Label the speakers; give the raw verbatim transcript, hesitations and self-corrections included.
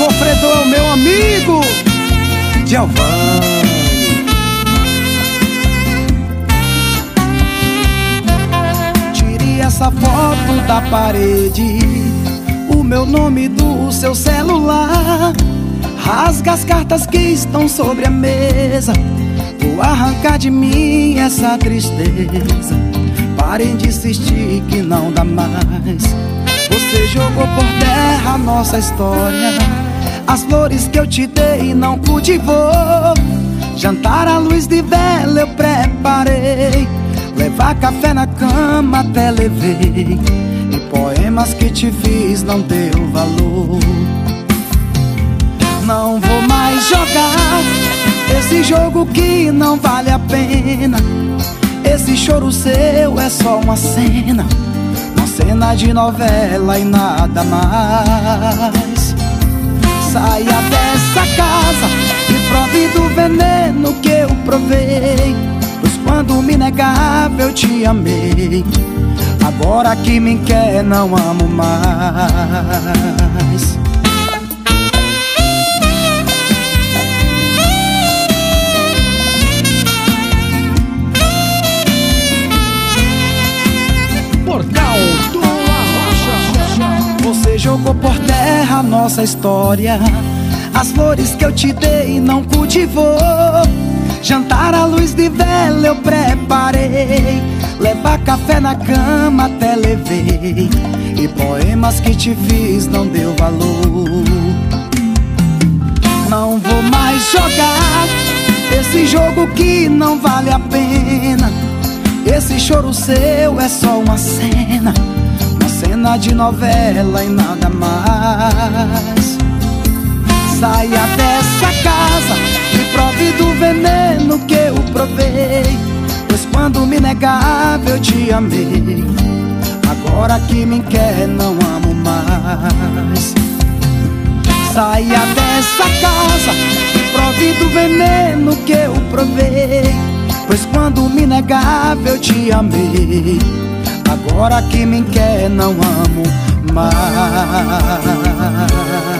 Speaker 1: sofredor é o meu amigo Giovanni. Tire essa foto da parede, o meu nome do seu celular. Rasga as cartas que estão sobre a mesa. Vou arrancar de mim essa tristeza. Parem de insistir que não dá mais. Você jogou por terra a nossa história. As flores que eu te dei não cultivou. Jantar à luz de vela eu preparei. Levar café na cama até levei. E poemas que te fiz não deu valor. Não vou mais jogar esse jogo que não vale a pena. Esse choro seu é só uma cena, uma cena de novela e nada mais. Saia dessa casa e prove do veneno que eu provei. Pois quando me negava eu te amei. Agora que me quer não amo mais. Você jogou por terra a nossa história. As flores que eu te dei não cultivou. Jantar à luz de vela eu preparei. Levar café na cama até levei. E poemas que te fiz não deu valor. Não vou mais jogar esse jogo que não vale a pena. Esse choro seu é só uma cena, uma cena de novela e nada mais. Saia dessa casa e prove do veneno que eu provei. Pois quando me negava eu te amei. Agora que me quer não amo mais. Saia dessa casa e prove do veneno que eu provei. Pois quando me negava eu te amei. Agora que me quer não amo mais.